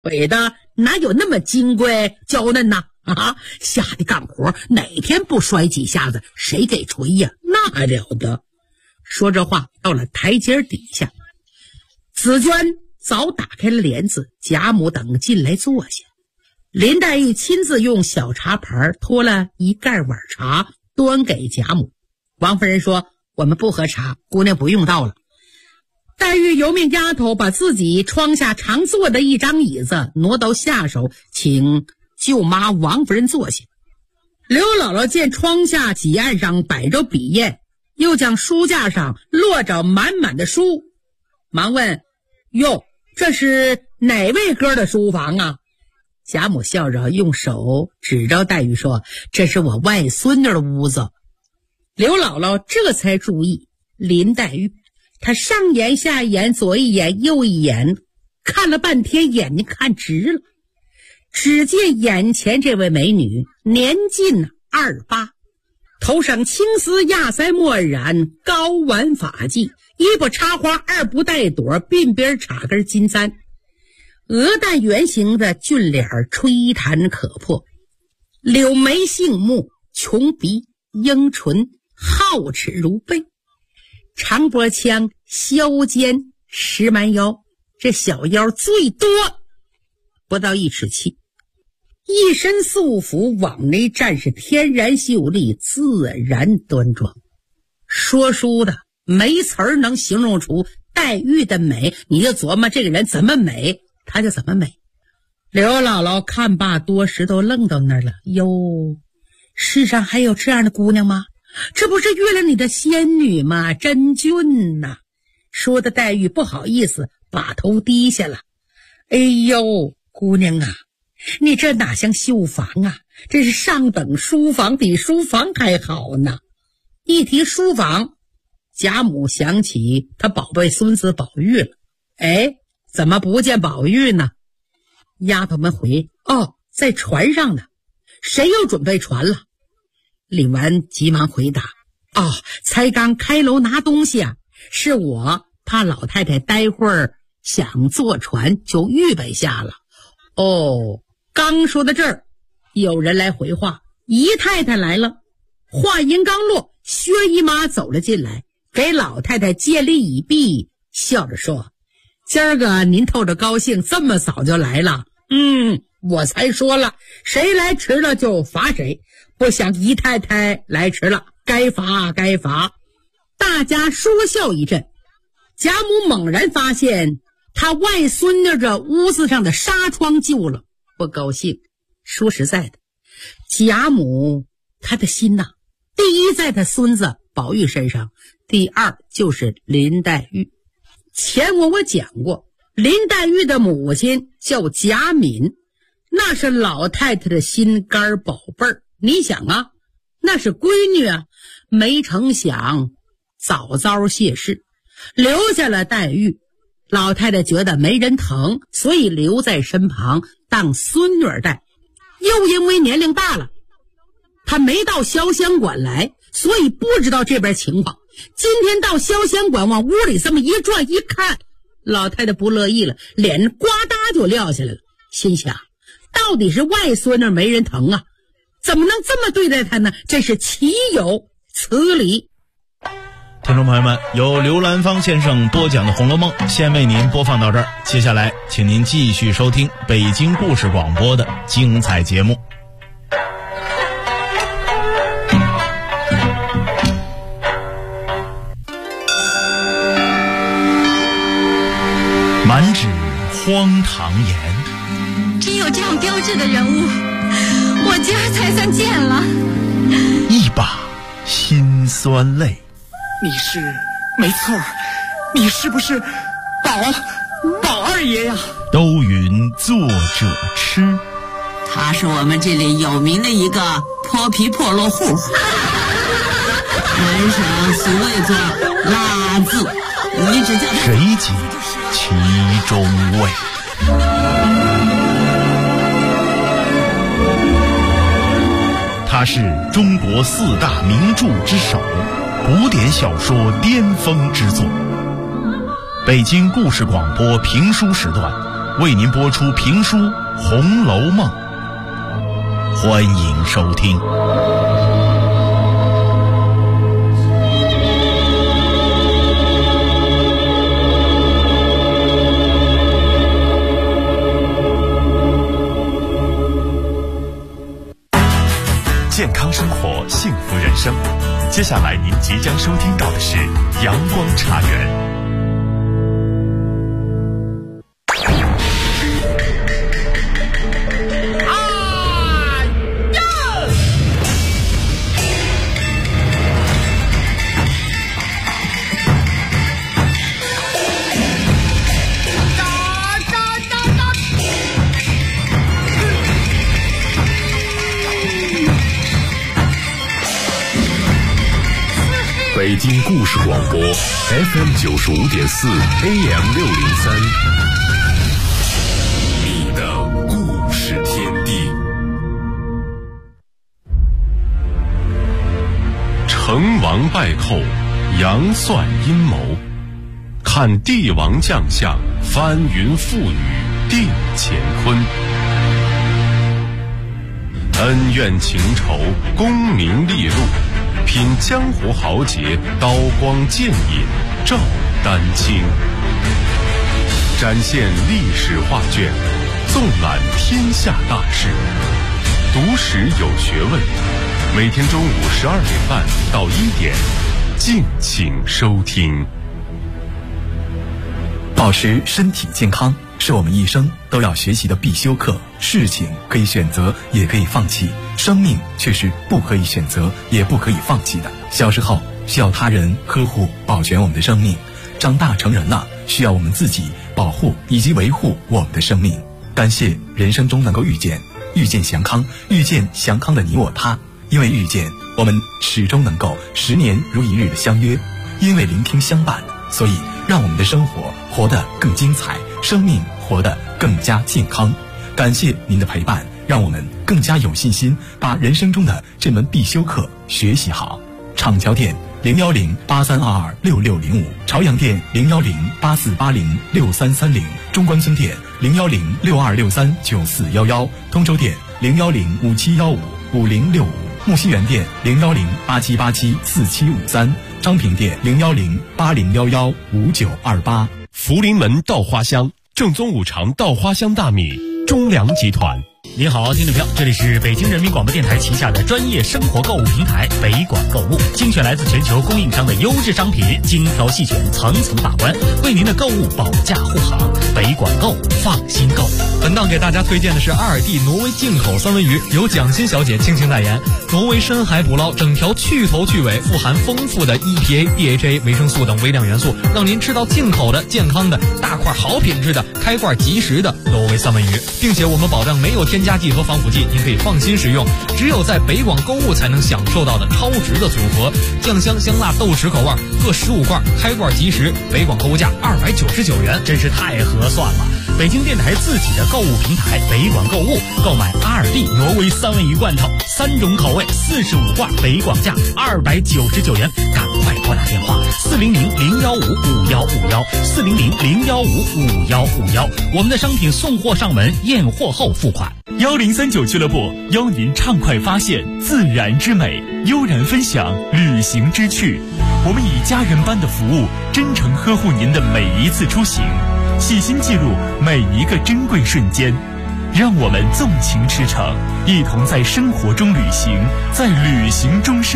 腿的哪有那么金贵娇嫩呐？下地干活哪天不摔几下子，谁给锤呀？那还了得！说这话到了台阶底下，紫娟早打开了帘子，贾母等进来坐下。林黛玉亲自用小茶盘托了一盖碗茶端给贾母。王夫人说：“我们不喝茶，姑娘不用到了。”黛玉由命丫头把自己窗下常坐的一张椅子挪到下手，请舅妈王夫人坐下。刘姥姥见窗下几案上摆着笔砚，又将书架上落着满满的书，忙问：“哟，这是哪位哥的书房啊？”贾母笑着用手指着黛玉说：“这是我外孙女的屋子。”刘姥姥这才注意林黛玉，她上眼下眼左一眼右一眼，看了半天，眼睛看直了。只见眼前这位美女年近28，头上青丝压腮墨染，高挽发髻，一不插花二不带朵，鬓边插根金簪，鹅蛋圆形的俊脸吹弹可破，柳眉杏目，琼鼻鹰唇，皓齿如贝，长脖腔，削肩石蛮腰，这小腰最多不到1尺7，一身素服往内站是天然秀丽，自然端庄。说书的没词儿能形容出黛玉的美，你就琢磨这个人怎么美，她就怎么美。刘姥姥看罢多时都愣到那儿了。哟，世上还有这样的姑娘吗？这不是月亮里的仙女吗？真俊呐！说的黛玉不好意思把头低下了。哎呦，姑娘啊，你这哪像绣房啊，这是上等书房，比书房还好呢。一提书房，贾母想起她宝贝孙子宝玉了。哎，怎么不见宝玉呢？丫头们回：哦，在船上呢。谁又准备船了？李纨急忙回答：哦，才刚开楼拿东西啊，是我怕老太太待会儿想坐船，就预备下了。哦，刚说到这儿，有人来回话：姨太太来了。话音刚落，薛姨妈走了进来，给老太太接礼已毕，笑着说：今儿个您透着高兴，这么早就来了。我才说了，谁来迟了就罚谁，不想姨太太来迟了，该罚该罚。大家说笑一阵。贾母猛然发现他外孙女这屋子上的纱窗旧了，不高兴。说实在的，贾母她的心呐，第一在她孙子宝玉身上，第二就是林黛玉。前我讲过，林黛玉的母亲叫贾敏，那是老太太的心肝宝贝儿。你想啊，那是闺女啊，没成想早早谢世，留下了黛玉。老太太觉得没人疼，所以留在身旁当孙女带。又因为年龄大了，她没到潇湘馆来，所以不知道这边情况。今天到潇湘馆，往屋里这么一转一看，老太太不乐意了，脸呱嗒就撂下来了，心想到底是外孙女没人疼啊，怎么能这么对待她呢？真是岂有此理。 听众朋友们，由刘兰芳先生播讲的《红楼梦》先为您播放到这儿，接下来请您继续收听北京故事广播的精彩节目。满纸荒唐言， 只有这样标致的人物，我家才算见了。 一把辛酸泪。 你是，没错，你是不是宝二爷呀？ 都云作者痴， 他是我们这里有名的一个泼皮破落户，门上俗谓作拉字，你只叫他谁解其中味？他是中国4大名著之首，古典小说巅峰之作。北京故事广播评书时段为您播出评书《红楼梦》，欢迎收听。 健康生活，幸福人生。接下来您即将收听到的是阳光茶园。 北京故事广播 FM 95.4 AM 603，你的故事天地。成王败寇，杨算阴谋，看帝王将相，翻云覆雨，定乾坤。恩怨情仇，功名利禄，品江湖豪杰，刀光剑影，照丹青。展现历史画卷，纵览天下大事，读史有学问。每天中午12点半到1点，敬请收听。 保持身体健康是我们一生都要学习的必修课。事情可以选择，也可以放弃，生命却是不可以选择，也不可以放弃的。小时候需要他人呵护保全我们的生命，长大成人了，需要我们自己保护以及维护我们的生命。感谢人生中能够遇见祥康，遇见祥康的你我他。因为遇见，我们始终能够10年如一日的相约；因为聆听相伴，所以让我们的生活活得更精彩，生命活得更加健康。感谢您的陪伴，让我们更加有信心把人生中的这门必修课学习好。厂桥店010-8322-6605，朝阳店010-8480-6330，中关村店010-6263-9411，通州店010-5715-5065，木樨园店010-8787-4753，昌平店010-8011-5928。 福临门稻花香，正宗五常稻花香大米，中粮集团。 您好，听众朋友，这里是北京人民广播电台旗下的专业生活购物平台北广购物，精选来自全球供应商的优质商品，精挑细选，层层把关，为您的购物保驾护航。北广购，放心购。 本档给大家推荐的是阿尔蒂挪威进口三文鱼，由蒋欣小姐倾情代言。挪威深海捕捞，整条去头去尾，富含丰富的 EPA、DHA、维生素等微量元素，让您吃到进口的、健康的、大块好品质的、开罐即食的挪威三文鱼，并且我们保证没有添加剂和防腐剂，您可以放心食用。只有在北广购物才能享受到的超值的组合，酱香香辣豆豉口味各15罐，开罐即食，北广购物价299元， 真是太合算了。北京电台自己的购物平台北广购物，购买阿尔蒂挪威三文鱼罐头，3种口味，45罐，北广价299元，赶快拨打电话400-015-5151，400-015-5151，我们的商品送货上门，验货后付款。 1039俱乐部邀您畅快发现自然之美，悠然分享旅行之趣。我们以家人般的服务，真诚呵护您的每一次出行，细心记录每一个珍贵瞬间。让我们纵情驰骋，一同在生活中旅行，在旅行中